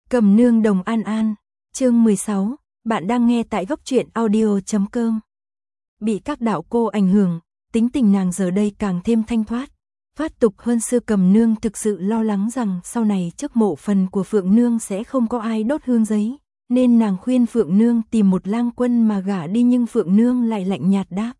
Cẩm nương đồng an an, chương 16, bạn đang nghe tại góc truyện audio.com. Bị các đạo cô ảnh hưởng, tính tình nàng giờ đây càng thêm thanh thoát. Thoát tục hơn xưa. Cẩm nương thực sự lo lắng rằng sau này trước mộ phần của Phượng nương sẽ không có ai đốt hương giấy, nên nàng khuyên Phượng nương tìm một lang quân mà gả đi, nhưng Phượng nương lại lạnh nhạt đáp.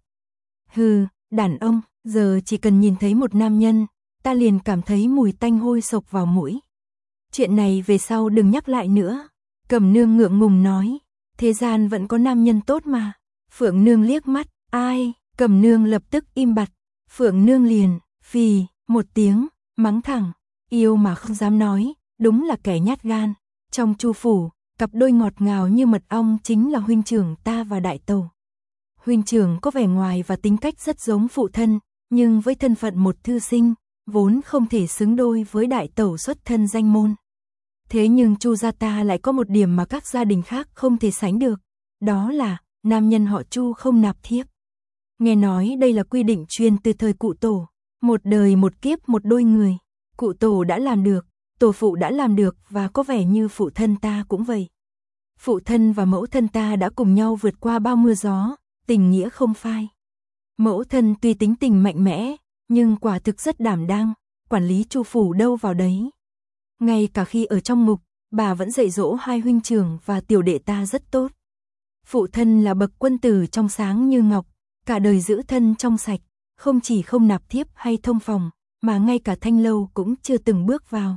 Hừ, đàn ông, giờ chỉ cần nhìn thấy một nam nhân, ta liền cảm thấy mùi tanh hôi sộc vào mũi. Chuyện này về sau đừng nhắc lại nữa. Cẩm nương ngượng ngùng nói, thế gian vẫn có nam nhân tốt mà. Phượng nương liếc mắt, ai? Cẩm nương lập tức im bặt. Phượng nương liền, phì, một tiếng, mắng thẳng, yêu mà không dám nói, đúng là kẻ nhát gan. Trong Chu phủ, cặp đôi ngọt ngào như mật ong chính là huynh trưởng ta và đại tẩu. Huynh trưởng có vẻ ngoài và tính cách rất giống phụ thân, nhưng với thân phận một thư sinh, vốn không thể xứng đôi với đại tẩu xuất thân danh môn. Thế nhưng Chu gia ta lại có một điểm mà các gia đình khác không thể sánh được, đó là nam nhân họ Chu không nạp thiếp. Nghe nói đây là quy định truyền từ thời cụ tổ, một đời một kiếp một đôi người. Cụ tổ đã làm được, tổ phụ đã làm được, và có vẻ như phụ thân ta cũng vậy. Phụ thân và mẫu thân ta đã cùng nhau vượt qua bao mưa gió, tình nghĩa không phai. Mẫu thân tuy tính tình mạnh mẽ, nhưng quả thực rất đảm đang, quản lý Chu phủ đâu vào đấy. Ngay cả khi ở trong ngục, bà vẫn dạy dỗ hai huynh trưởng và tiểu đệ ta rất tốt. Phụ thân là bậc quân tử trong sáng như ngọc, cả đời giữ thân trong sạch, không chỉ không nạp thiếp hay thông phòng, mà ngay cả thanh lâu cũng chưa từng bước vào.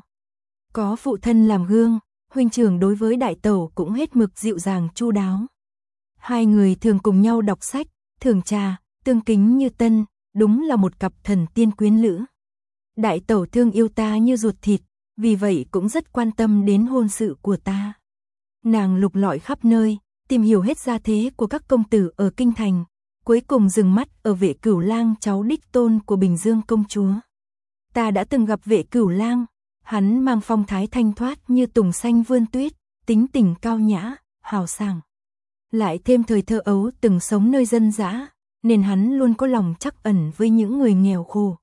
Có phụ thân làm gương, huynh trưởng đối với đại tẩu cũng hết mực dịu dàng chu đáo. Hai người thường cùng nhau đọc sách, thưởng trà, tương kính như tân, đúng là một cặp thần tiên quyến lữ. Đại tẩu thương yêu ta như ruột thịt, vì vậy cũng rất quan tâm đến hôn sự của ta. Nàng lục lọi khắp nơi, tìm hiểu hết gia thế của các công tử ở kinh thành, cuối cùng dừng mắt ở Vệ Cửu Lang, cháu đích tôn của Bình Dương công chúa. Ta đã từng gặp Vệ Cửu Lang, hắn mang phong thái thanh thoát như tùng xanh vươn tuyết, tính tình cao nhã, hào sảng. Lại thêm thời thơ ấu từng sống nơi dân dã, nên hắn luôn có lòng trắc ẩn với những người nghèo khổ.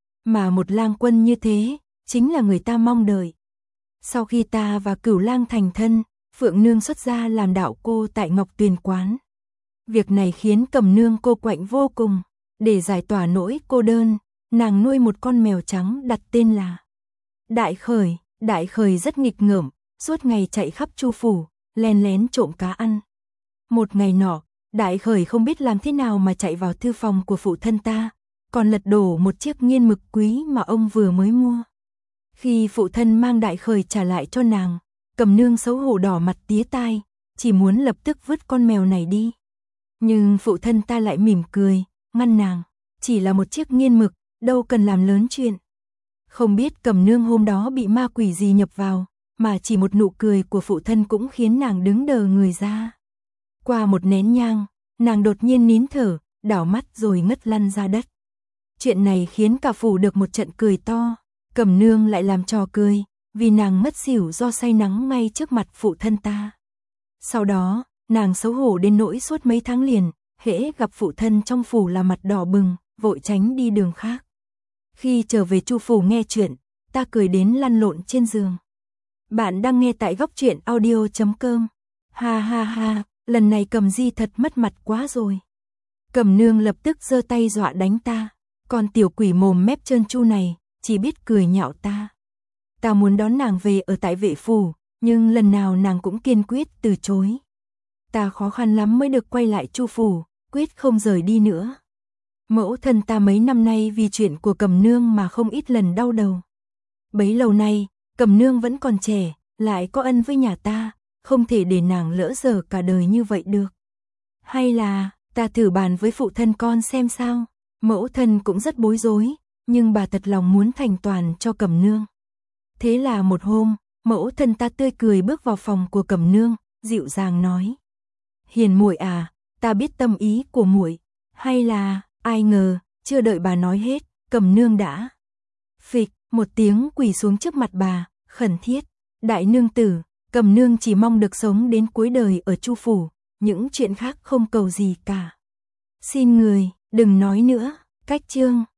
Mà một lang quân như thế, chính là người ta mong đợi. Sau khi ta và Cửu Lang thành thân, Phượng nương xuất gia làm đạo cô tại Ngọc Tuyền quán. Việc này khiến Cẩm nương cô quạnh vô cùng. Để giải tỏa nỗi cô đơn, nàng nuôi một con mèo trắng đặt tên là Đại Khởi. Đại Khởi rất nghịch ngợm, suốt ngày chạy khắp Chu phủ, len lén trộm cá ăn. Một ngày nọ, Đại Khởi không biết làm thế nào mà chạy vào thư phòng của phụ thân ta, còn lật đổ một chiếc nghiên mực quý mà ông vừa mới mua. Khi phụ thân mang Đại Khởi trả lại cho nàng, Cẩm nương xấu hổ đỏ mặt tía tai, chỉ muốn lập tức vứt con mèo này đi. Nhưng phụ thân ta lại mỉm cười, ngăn nàng, chỉ là một chiếc nghiên mực, đâu cần làm lớn chuyện. Không biết Cẩm nương hôm đó bị ma quỷ gì nhập vào, mà chỉ một nụ cười của phụ thân cũng khiến nàng đứng đờ người ra. Qua một nén nhang, nàng đột nhiên nín thở, đảo mắt rồi ngất lăn ra đất. Chuyện này khiến cả phủ được một trận cười to. Cẩm nương lại làm trò cười, vì nàng ngất xỉu do say nắng ngay trước mặt phụ thân ta. Sau đó, nàng xấu hổ đến nỗi suốt mấy tháng liền, hễ gặp phụ thân trong phủ là mặt đỏ bừng, vội tránh đi đường khác. Khi trở về Chu phủ nghe chuyện, ta cười đến lăn lộn trên giường. Bạn đang nghe tại góc truyện audio.com. Ha ha ha, lần này Cẩm Di thật mất mặt quá rồi. Cẩm nương lập tức giơ tay dọa đánh ta, còn tiểu quỷ mồm mép trơn tru này chỉ biết cười nhạo ta. Ta muốn đón nàng về ở tại Vệ phủ, nhưng lần nào nàng cũng kiên quyết từ chối. Ta khó khăn lắm mới được quay lại Chu phủ, quyết không rời đi nữa. Mẫu thân ta mấy năm nay vì chuyện của Cẩm nương mà không ít lần đau đầu. Bấy lâu nay, Cẩm nương vẫn còn trẻ, lại có ân với nhà ta, không thể để nàng lỡ dở cả đời như vậy được. Hay là, ta thử bàn với phụ thân con xem sao. Mẫu thân cũng rất bối rối, nhưng bà thật lòng muốn thành toàn cho Cẩm nương. Thế là một hôm, mẫu thân ta tươi cười bước vào phòng của Cẩm nương, dịu dàng nói: "Hiền muội à, ta biết tâm ý của muội." Hay là, ai ngờ, chưa đợi bà nói hết, Cẩm nương đã phịch một tiếng quỳ xuống trước mặt bà, khẩn thiết: "Đại nương tử, Cẩm nương chỉ mong được sống đến cuối đời ở Chu phủ, những chuyện khác không cầu gì cả. Xin người, đừng nói nữa." Cách chương